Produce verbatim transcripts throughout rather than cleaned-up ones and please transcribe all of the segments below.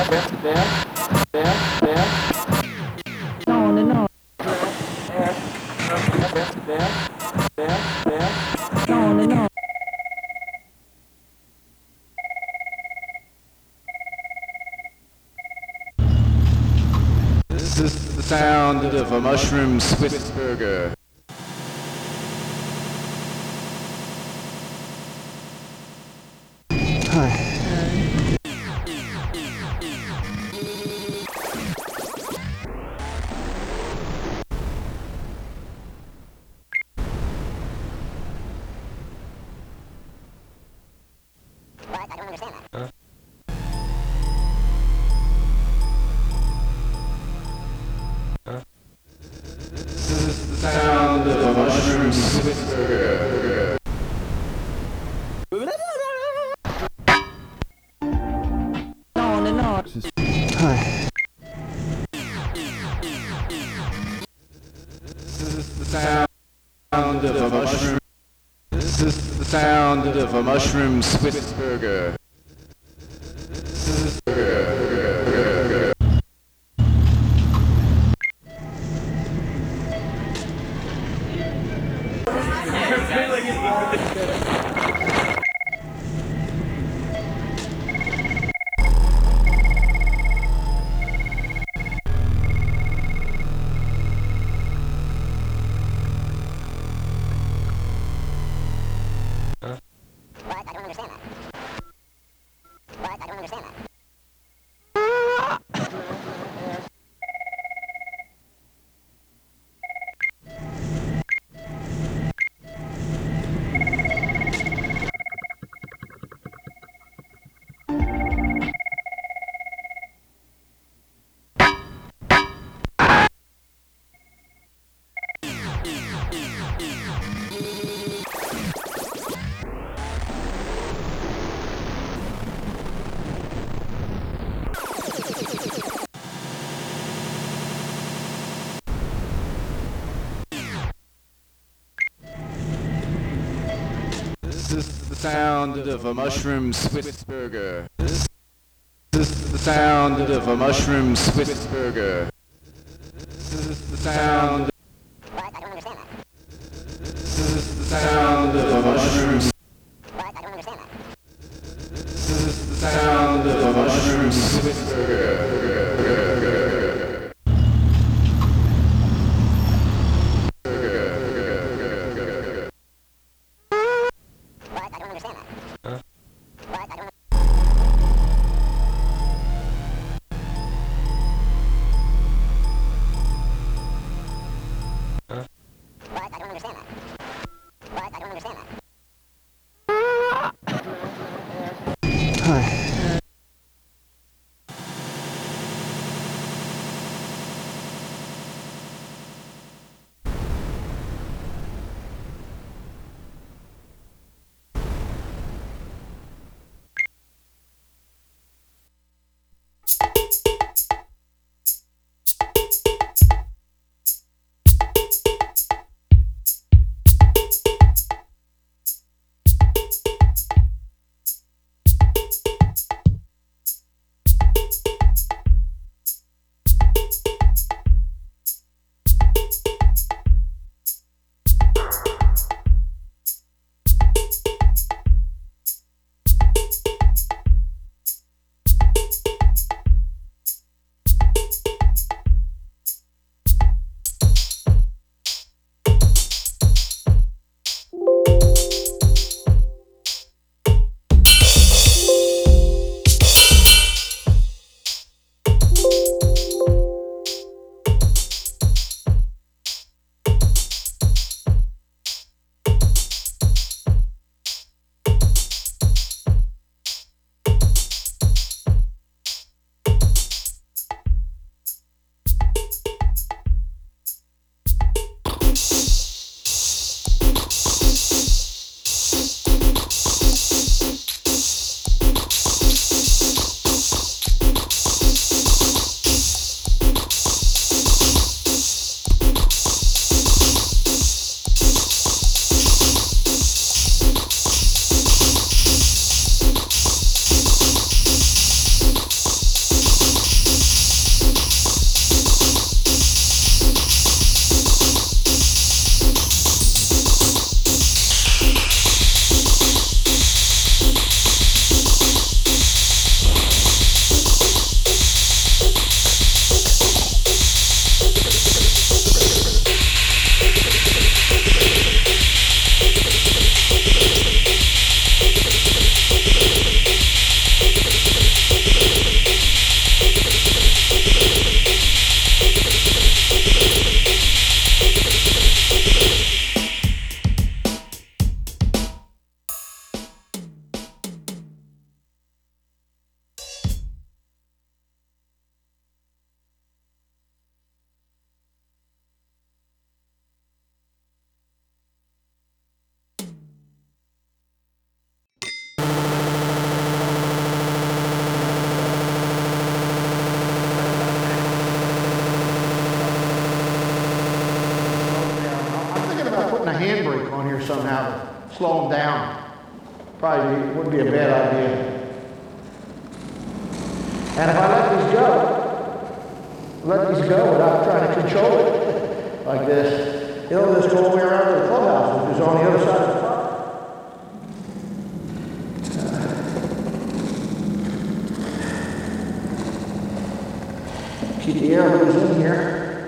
On and on. On and on. This is the sound of a mushroom Swiss burger. Hi. What? I don't understand that. Huh? Huh? This is the sound of a mushroom Swiss burger. On and on. Hi. This is the sound of a mushroom. This is the sound of a mushroom Swiss burger. This is burger. What? I don't understand that. What? I don't understand that. This is the sound of a mushroom Swiss burger. This is the sound of a mushroom Swiss burger. This is the sound. What? I don't understand that. This is the sound of a mushroom. What? I don't understand that. This is the sound of a mushroom Swiss burger. What? I don't understand that. Huh? What? I don't. Huh? What? I don't understand that. What? I don't understand that. Hi. somehow to slow them down. Probably wouldn't be a bad idea. And if I let these go, let these go without trying to control it, like this, it'll just go all the way around to the clubhouse, which is on the other side of the park. Keep the air hose in here.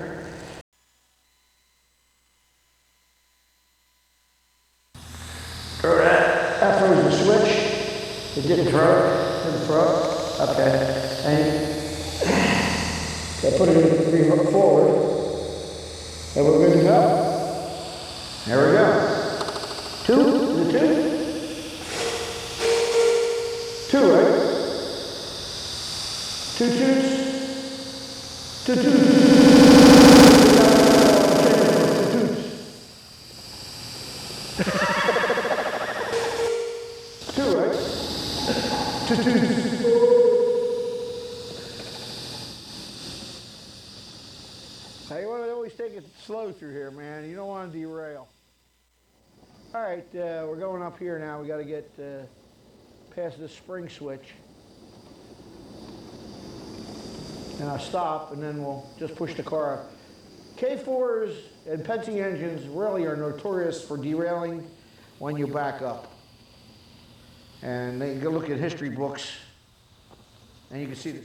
Throw that. That throws the switch. It didn't throw it. Didn't throw it. Okay. And okay, put it in forward. And we're good to go. There we go. Two? Is it two? Two, right? Two twos? Two twos. Two twos. Two, right? Two twos. Hey, you want to always take it slow through here, man. You don't want to derail. All right, uh, we're going up here now. We got to get uh, past this spring switch. And I'll stop, and then we'll just push the car up. K fours and Penske engines really are notorious for derailing when you back up. And they go look at history books, and you can see this.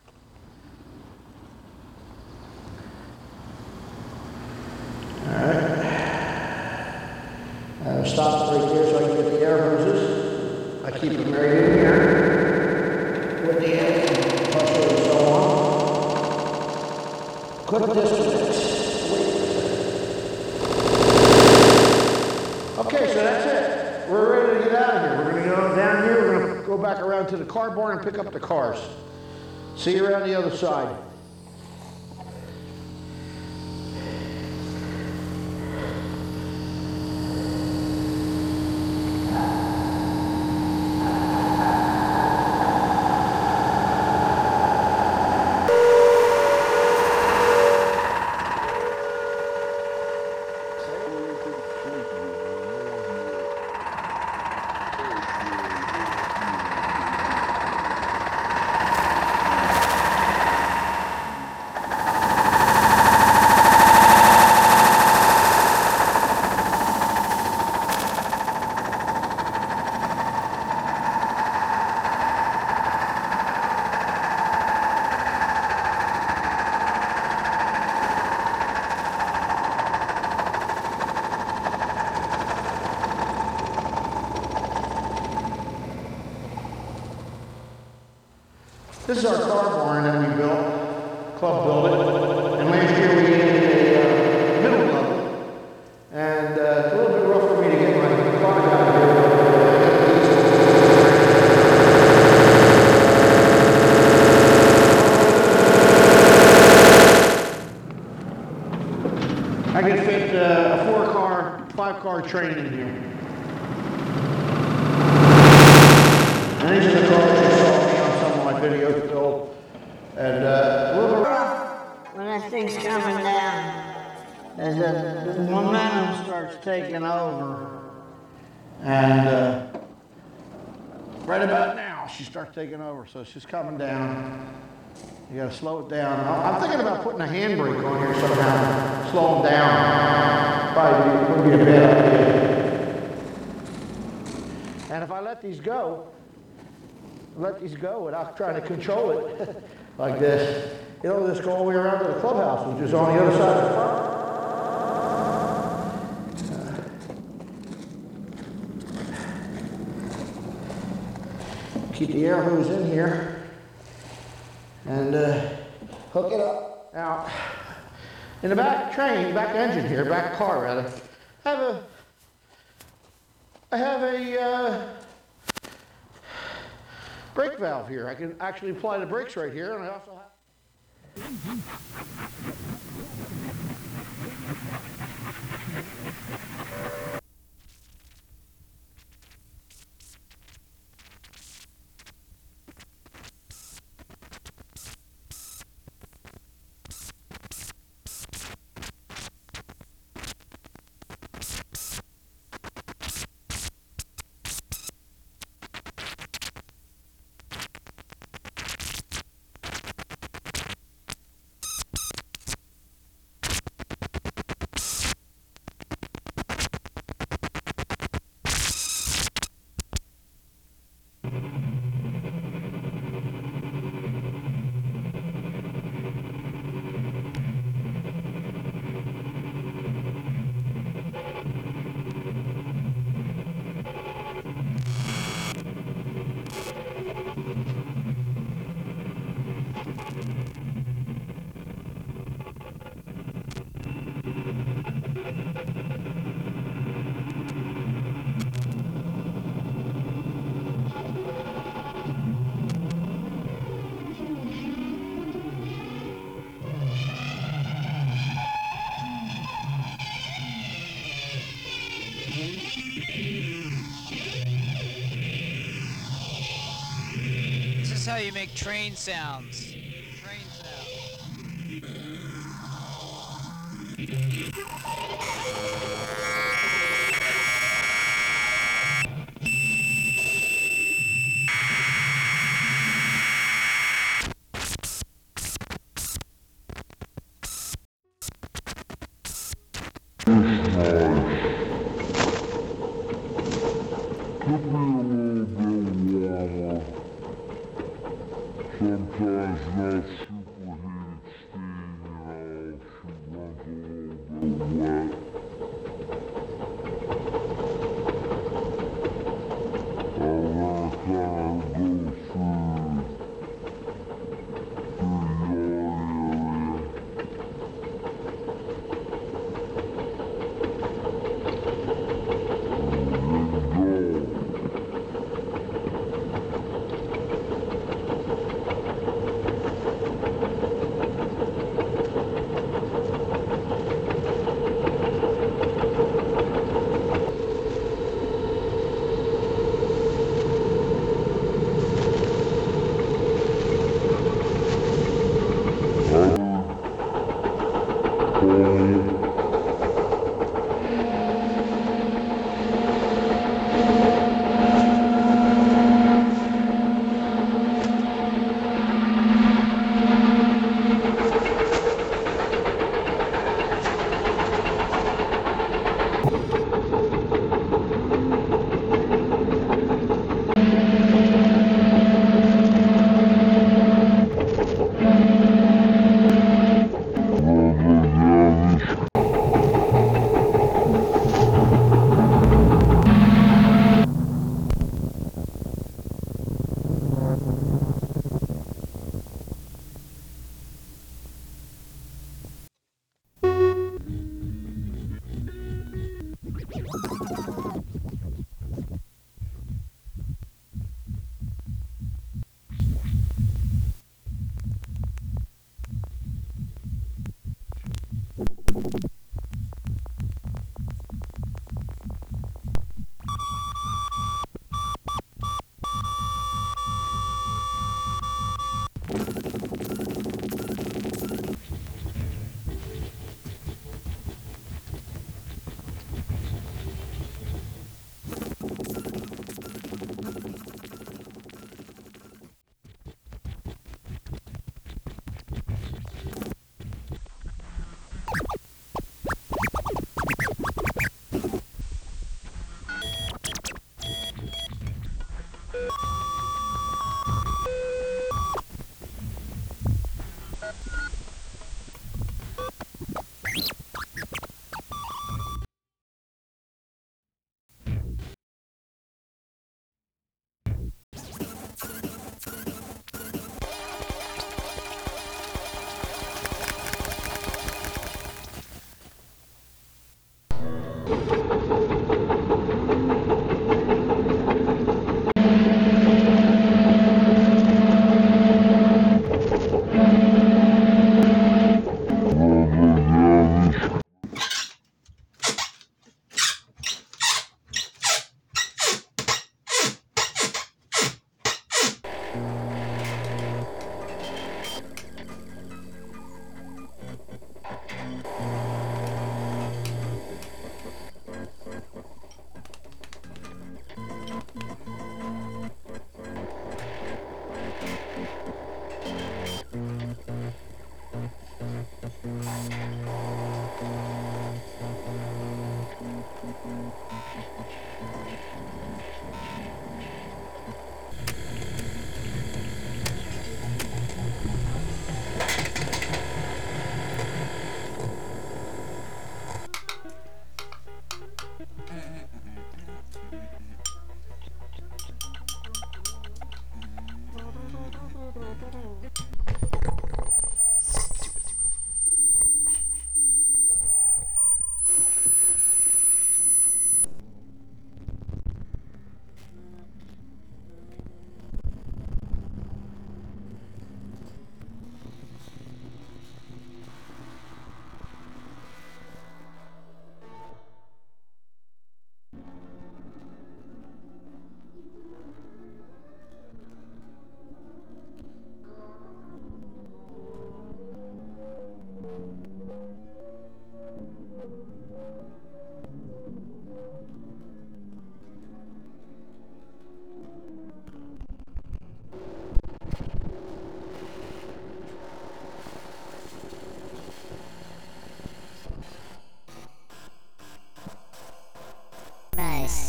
All right. Uh, stop right there so I can get the air hoses. I keep them right in here with the air compressor and so on. Quick disconnects. Wait. Okay, so that's it. We're ready to get out of here. We're going to go down here. We're going to go back around to the car barn and pick up the cars. See you around the other side. This is our car barn that we built, Club built it, and last year we added a uh, middle level, and uh, it's a little bit rough for me to get my car down here. I can fit uh, a four-car, five-car train in here. And these are the cars you saw me on some of my videos built. And uh, a little bit when that thing's coming down, as the momentum starts taking over. And uh, right about now, she starts taking over. So she's coming down. You got to slow it down. I'm thinking about putting a handbrake on here somehow, slow them down. Probably wouldn't be a bad idea. And if I let these go, let these go without trying to control it, like this, it'll just go all the way around to the clubhouse, which is on the other side of the park. Keep the air hose in here and uh, hook it up. Now, in the back train, back engine here, back car rather, I have a, I have a uh, brake valve here. I can actually apply the brakes right here, and I also have is how you make train sounds. Train sounds. Sometimes not superheated steam, you know, she runs a little bit wet. I'm gonna kind of go through, through your area. There you go.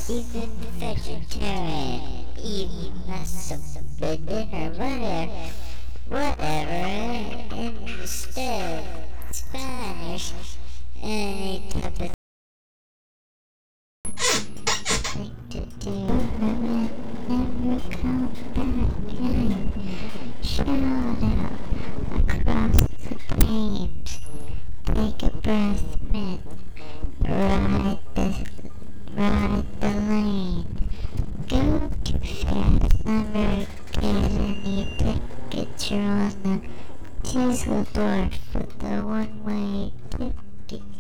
even vegetarian, eating less of the dinner, whatever, whatever, instead Spanish, any type of thing to do, never come back, shout out across the plains, take a breath, mint, ride the, ride the lane, go too fast, never get any tickets, you're on the Düsseldorf with the one-way ticket.